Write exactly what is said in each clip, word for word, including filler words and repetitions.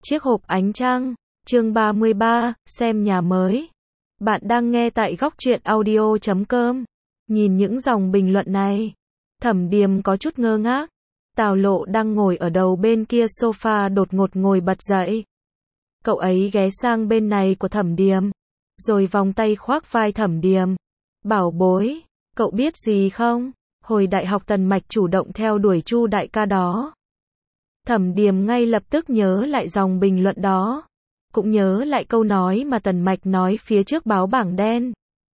Chiếc hộp ánh trăng, chương ba mươi ba, xem nhà mới. Bạn đang nghe tại góc truyện audio chấm com. Nhìn những dòng bình luận này, Thẩm Điềm có chút ngơ ngác. Tào Lộ đang ngồi ở đầu bên kia sofa đột ngột ngồi bật dậy. Cậu ấy ghé sang bên này của Thẩm Điềm, rồi vòng tay khoác vai Thẩm Điềm. Bảo bối, cậu biết gì không? Hồi đại học Tần Mạch chủ động theo đuổi Chu đại ca đó. Thẩm Điềm ngay lập tức nhớ lại dòng bình luận đó. Cũng nhớ lại câu nói mà Tần Mạch nói phía trước báo bảng đen.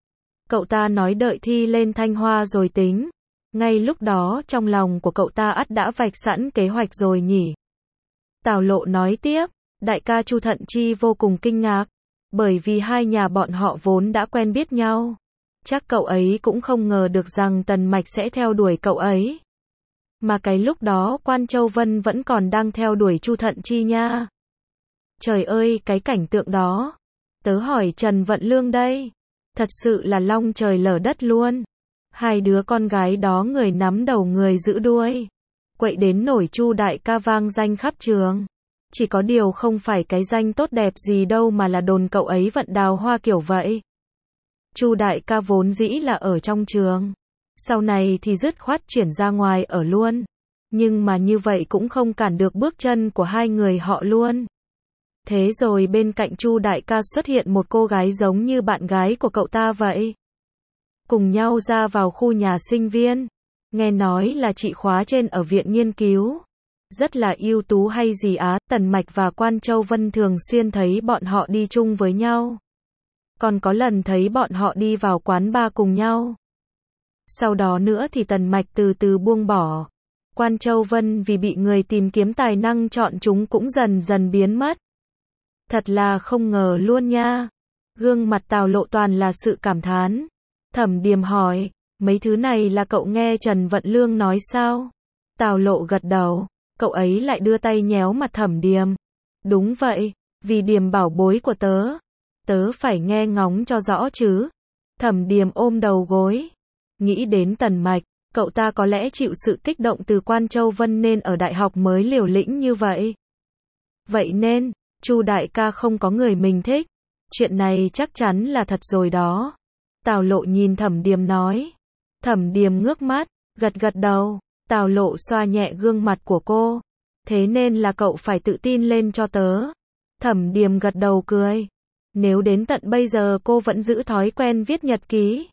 Cậu ta nói đợi thi lên Thanh Hoa rồi tính. Ngay lúc đó trong lòng của cậu ta ắt đã vạch sẵn kế hoạch rồi nhỉ. Tào Lộ nói tiếp, đại ca Chu Thận Chi vô cùng kinh ngạc. Bởi vì hai nhà bọn họ vốn đã quen biết nhau. Chắc cậu ấy cũng không ngờ được rằng Tần Mạch sẽ theo đuổi cậu ấy. Mà cái lúc đó Quan Châu Vân vẫn còn đang theo đuổi Chu Thận Chi nha. Trời ơi, cái cảnh tượng đó. Tớ hỏi Trần Vận Lương đây. Thật sự là long trời lở đất luôn. Hai đứa con gái đó người nắm đầu người giữ đuôi. Quậy đến nổi Chu đại ca vang danh khắp trường. Chỉ có điều không phải cái danh tốt đẹp gì đâu mà là đồn cậu ấy vận đào hoa kiểu vậy. Chu đại ca vốn dĩ là ở trong trường. Sau này thì dứt khoát chuyển ra ngoài ở luôn. Nhưng mà như vậy cũng không cản được bước chân của hai người họ luôn. Thế rồi bên cạnh Chu đại ca xuất hiện một cô gái giống như bạn gái của cậu ta vậy. Cùng nhau ra vào khu nhà sinh viên. Nghe nói là chị khóa trên ở viện nghiên cứu. Rất là ưu tú hay gì á. Tần Mạch và Quan Châu Vân thường xuyên thấy bọn họ đi chung với nhau. Còn có lần thấy bọn họ đi vào quán bar cùng nhau. Sau đó nữa thì Tần Mạch từ từ buông bỏ. Quan Châu Vân vì bị người tìm kiếm tài năng chọn chúng cũng dần dần biến mất. Thật là không ngờ luôn nha. Gương mặt Tào Lộ toàn là sự cảm thán. Thẩm Điềm hỏi, mấy thứ này là cậu nghe Trần Vận Lương nói sao? Tào Lộ gật đầu, cậu ấy lại đưa tay nhéo mặt Thẩm Điềm. Đúng vậy, vì Điềm bảo bối của tớ. Tớ phải nghe ngóng cho rõ chứ. Thẩm Điềm ôm đầu gối. Nghĩ đến Tần Mạch, cậu ta có lẽ chịu sự kích động từ Quan Châu Vân nên ở đại học mới liều lĩnh như vậy. Vậy nên, Chu đại ca không có người mình thích. Chuyện này chắc chắn là thật rồi đó. Tào Lộ nhìn Thẩm Điềm nói. Thẩm Điềm ngước mắt, gật gật đầu. Tào Lộ xoa nhẹ gương mặt của cô. Thế nên là cậu phải tự tin lên cho tớ. Thẩm Điềm gật đầu cười. Nếu đến tận bây giờ cô vẫn giữ thói quen viết nhật ký,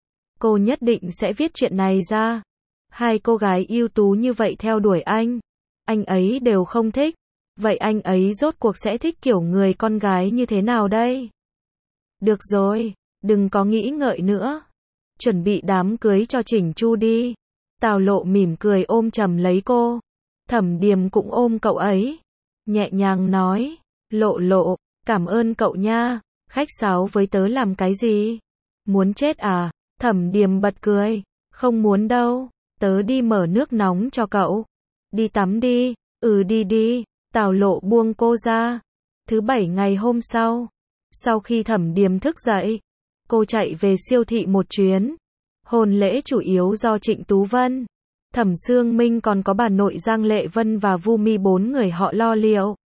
cô nhất định sẽ viết chuyện này ra. Hai cô gái ưu tú như vậy theo đuổi anh, anh ấy đều không thích. Vậy anh ấy rốt cuộc sẽ thích kiểu người con gái như thế nào đây? Được rồi, đừng có nghĩ ngợi nữa. Chuẩn bị đám cưới cho chỉnh chu đi. Tào Lộ mỉm cười ôm chầm lấy cô. Thẩm Điềm cũng ôm cậu ấy. Nhẹ nhàng nói, Lộ Lộ, cảm ơn cậu nha. Khách sáo với tớ làm cái gì? Muốn chết à? Thẩm Điềm bật cười. Không muốn đâu. Tớ đi mở nước nóng cho cậu. Đi tắm đi. Ừ đi đi. Tào Lộ buông cô ra. Thứ bảy ngày hôm sau, sau khi Thẩm Điềm thức dậy, cô chạy về siêu thị một chuyến. Hôn lễ chủ yếu do Trịnh Tú Vân, Thẩm Sương Minh còn có bà nội Giang Lệ Vân và Vu Mi bốn người họ lo liệu.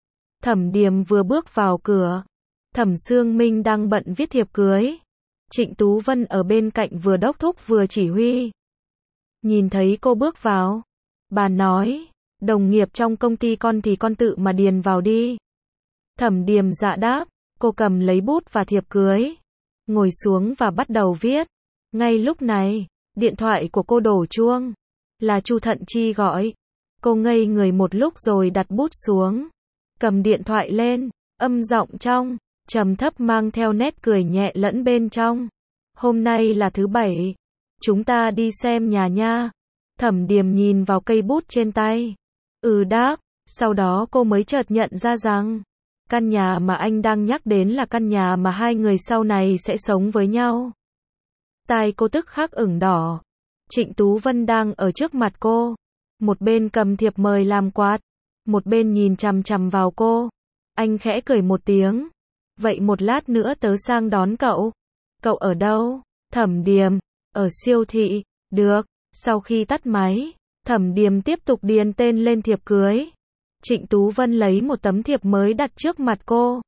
Thẩm Điềm vừa bước vào cửa, Thẩm Sương Minh đang bận viết thiệp cưới. Trịnh Tú Vân ở bên cạnh vừa đốc thúc vừa chỉ huy. Nhìn thấy cô bước vào, bà nói, đồng nghiệp trong công ty con thì con tự mà điền vào đi. Thẩm Điềm dạ đáp, cô cầm lấy bút và thiệp cưới, ngồi xuống và bắt đầu viết. Ngay lúc này, điện thoại của cô đổ chuông, là Chu Thận Chi gọi. Cô ngây người một lúc rồi đặt bút xuống, cầm điện thoại lên, âm giọng trong, trầm thấp mang theo nét cười nhẹ lẫn bên trong. Hôm nay là thứ bảy, chúng ta đi xem nhà nha. Thẩm Điềm nhìn vào cây bút trên tay. Ừ đáp, sau đó cô mới chợt nhận ra rằng, căn nhà mà anh đang nhắc đến là căn nhà mà hai người sau này sẽ sống với nhau. Tai cô tức khắc ửng đỏ. Trịnh Tú Vân đang ở trước mặt cô. Một bên cầm thiệp mời làm quạt, một bên nhìn chằm chằm vào cô. Anh khẽ cười một tiếng. Vậy một lát nữa tớ sang đón cậu. Cậu ở đâu? Thẩm Điềm, ở siêu thị. Được. Sau khi tắt máy, Thẩm Điềm tiếp tục điền tên lên thiệp cưới. Trịnh Tú Vân lấy một tấm thiệp mới đặt trước mặt cô.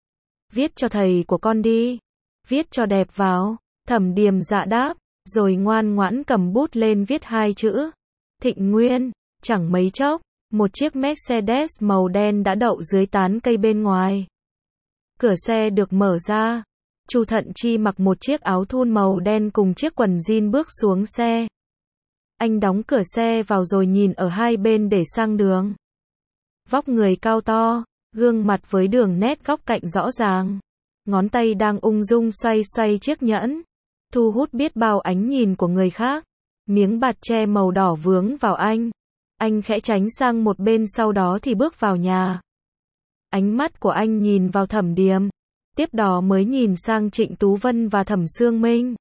Viết cho thầy của con đi. Viết cho đẹp vào. Thẩm Điềm dạ đáp, rồi ngoan ngoãn cầm bút lên viết hai chữ. Thịnh Nguyên. Chẳng mấy chốc, một chiếc Mercedes màu đen đã đậu dưới tán cây bên ngoài. Cửa xe được mở ra. Chu Thận Chi mặc một chiếc áo thun màu đen cùng chiếc quần jean bước xuống xe. Anh đóng cửa xe vào rồi nhìn ở hai bên để sang đường. Vóc người cao to, gương mặt với đường nét góc cạnh rõ ràng. Ngón tay đang ung dung xoay xoay chiếc nhẫn, thu hút biết bao ánh nhìn của người khác. Miếng bạt tre màu đỏ vướng vào anh. Anh khẽ tránh sang một bên sau đó thì bước vào nhà. Ánh mắt của anh nhìn vào Thẩm Điềm, tiếp đó mới nhìn sang Trịnh Tú Vân và Thẩm Sương Minh.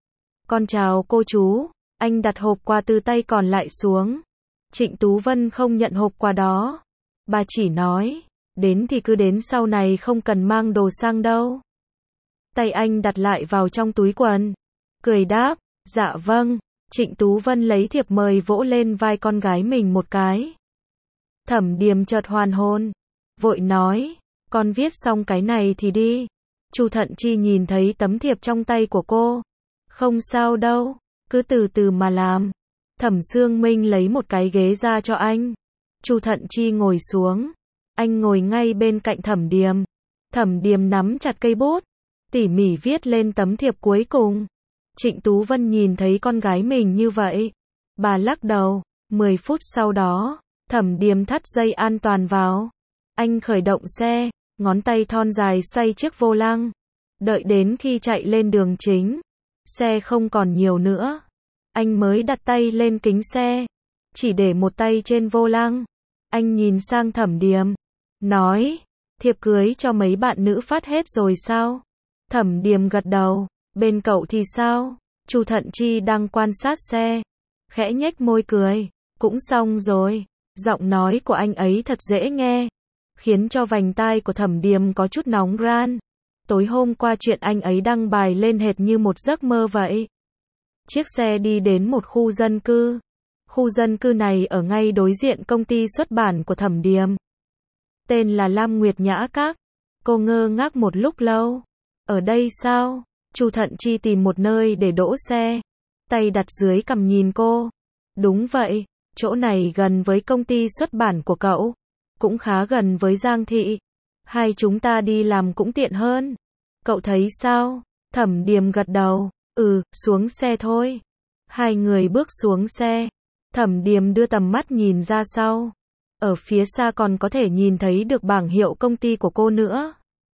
Con chào cô chú, anh đặt hộp quà từ tay còn lại xuống. Trịnh Tú Vân không nhận hộp quà đó. Bà chỉ nói, đến thì cứ đến, sau này không cần mang đồ sang đâu. Tay anh đặt lại vào trong túi quần, cười đáp, dạ vâng. Trịnh Tú Vân lấy thiệp mời vỗ lên vai con gái mình một cái. Thẩm Điềm chợt hoàn hồn, vội nói, con viết xong cái này thì đi. Chu Thận Chi nhìn thấy tấm thiệp trong tay của cô. Không sao đâu, cứ từ từ mà làm. Thẩm Sương Minh lấy một cái ghế ra cho anh. Chu Thận Chi ngồi xuống. Anh ngồi ngay bên cạnh Thẩm Điềm. Thẩm Điềm nắm chặt cây bút, tỉ mỉ viết lên tấm thiệp cuối cùng. Trịnh Tú Vân nhìn thấy con gái mình như vậy, bà lắc đầu. Mười phút sau đó, Thẩm Điềm thắt dây an toàn vào. Anh khởi động xe, ngón tay thon dài xoay chiếc vô lăng. Đợi đến khi chạy lên đường chính, xe không còn nhiều nữa, anh mới đặt tay lên kính xe, chỉ để một tay trên vô lăng. Anh nhìn sang Thẩm Điềm, nói, thiệp cưới cho mấy bạn nữ phát hết rồi sao? Thẩm Điềm gật đầu, bên cậu thì sao? Chu Thận Chi đang quan sát xe, khẽ nhếch môi cười, cũng xong rồi. Giọng nói của anh ấy thật dễ nghe, khiến cho vành tai của Thẩm Điềm có chút nóng ran. Tối hôm qua chuyện anh ấy đăng bài lên hệt như một giấc mơ vậy. Chiếc xe đi đến một khu dân cư. Khu dân cư này ở ngay đối diện công ty xuất bản của Thẩm Điềm. Tên là Lam Nguyệt Nhã Các. Cô ngơ ngác một lúc lâu. Ở đây sao? Chu Thận Chi tìm một nơi để đỗ xe, tay đặt dưới cằm nhìn cô. Đúng vậy, chỗ này gần với công ty xuất bản của cậu, cũng khá gần với Giang Thị. Hai chúng ta đi làm cũng tiện hơn. Cậu thấy sao? Thẩm Điềm gật đầu. Ừ, xuống xe thôi. Hai người bước xuống xe. Thẩm Điềm đưa tầm mắt nhìn ra sau. Ở phía xa còn có thể nhìn thấy được bảng hiệu công ty của cô nữa.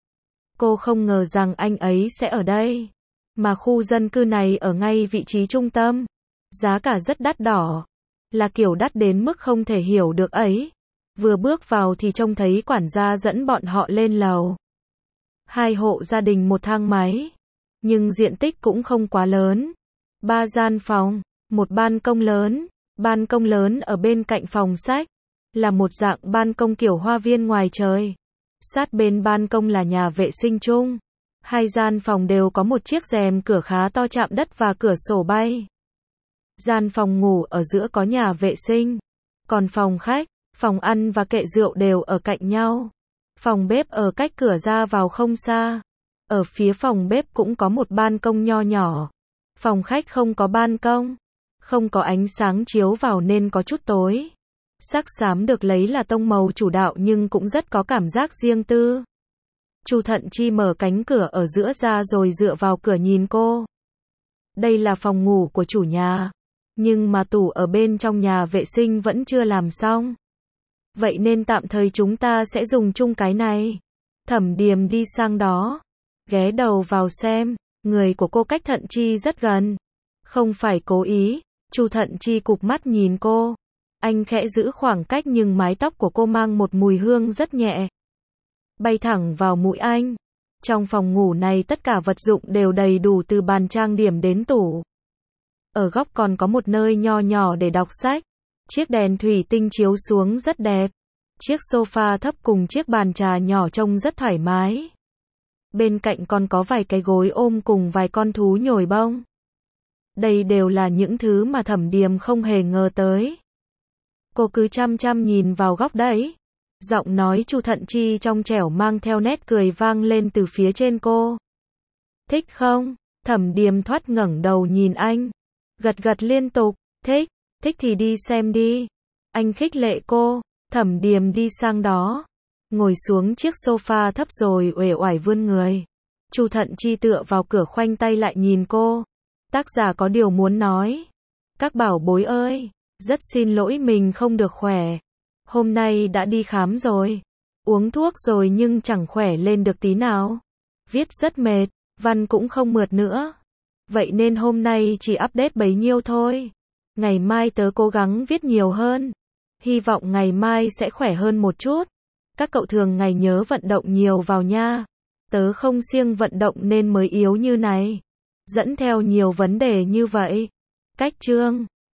Cô không ngờ rằng anh ấy sẽ ở đây. Mà khu dân cư này ở ngay vị trí trung tâm. Giá cả rất đắt đỏ. Là kiểu đắt đến mức không thể hiểu được ấy. Vừa bước vào thì trông thấy quản gia dẫn bọn họ lên lầu. Hai hộ gia đình một thang máy. Nhưng diện tích cũng không quá lớn. Ba gian phòng, một ban công lớn. Ban công lớn ở bên cạnh phòng sách. Là một dạng ban công kiểu hoa viên ngoài trời. Sát bên ban công là nhà vệ sinh chung. Hai gian phòng đều có một chiếc rèm cửa khá to chạm đất và cửa sổ bay. Gian phòng ngủ ở giữa có nhà vệ sinh. Còn phòng khách, phòng ăn và kệ rượu đều ở cạnh nhau. Phòng bếp ở cách cửa ra vào không xa. Ở phía phòng bếp cũng có một ban công nho nhỏ. Phòng khách không có ban công. Không có ánh sáng chiếu vào nên có chút tối. Sắc xám được lấy là tông màu chủ đạo nhưng cũng rất có cảm giác riêng tư. Chu Thận Chi mở cánh cửa ở giữa ra rồi dựa vào cửa nhìn cô. Đây là phòng ngủ của chủ nhà. Nhưng mà tủ ở bên trong nhà vệ sinh vẫn chưa làm xong. Vậy nên tạm thời chúng ta sẽ dùng chung cái này. Thẩm Điềm đi sang đó. Ghé đầu vào xem. Người của cô cách Thận Chi rất gần. Không phải cố ý. Chu Thận Chi cụp mắt nhìn cô. Anh khẽ giữ khoảng cách nhưng mái tóc của cô mang một mùi hương rất nhẹ. Bay thẳng vào mũi anh. Trong phòng ngủ này tất cả vật dụng đều đầy đủ từ bàn trang điểm đến tủ. Ở góc còn có một nơi nho nhỏ để đọc sách. Chiếc đèn thủy tinh chiếu xuống rất đẹp. Chiếc sofa thấp cùng chiếc bàn trà nhỏ trông rất thoải mái. Bên cạnh còn có vài cái gối ôm cùng vài con thú nhồi bông. Đây đều là những thứ mà Thẩm Điềm không hề ngờ tới. Cô cứ chăm chăm nhìn vào góc đấy. Giọng nói Chu Thận Chi trong trẻo mang theo nét cười vang lên từ phía trên cô. Thích không? Thẩm Điềm thoát ngẩng đầu nhìn anh. Gật gật liên tục. Thích, thích thì đi xem đi. Anh khích lệ cô. Thẩm Điềm đi sang đó, ngồi xuống chiếc sofa thấp rồi uể oải vươn người. Chu Thận Chi tựa vào cửa khoanh tay lại nhìn cô. Tác giả có điều muốn nói. Các bảo bối ơi, rất xin lỗi mình không được khỏe. Hôm nay đã đi khám rồi. Uống thuốc rồi nhưng chẳng khỏe lên được tí nào. Viết rất mệt, văn cũng không mượt nữa. Vậy nên hôm nay chỉ update bấy nhiêu thôi. Ngày mai tớ cố gắng viết nhiều hơn. Hy vọng ngày mai sẽ khỏe hơn một chút. Các cậu thường ngày nhớ vận động nhiều vào nha. Tớ không siêng vận động nên mới yếu như này. Dẫn theo nhiều vấn đề như vậy. Cách chương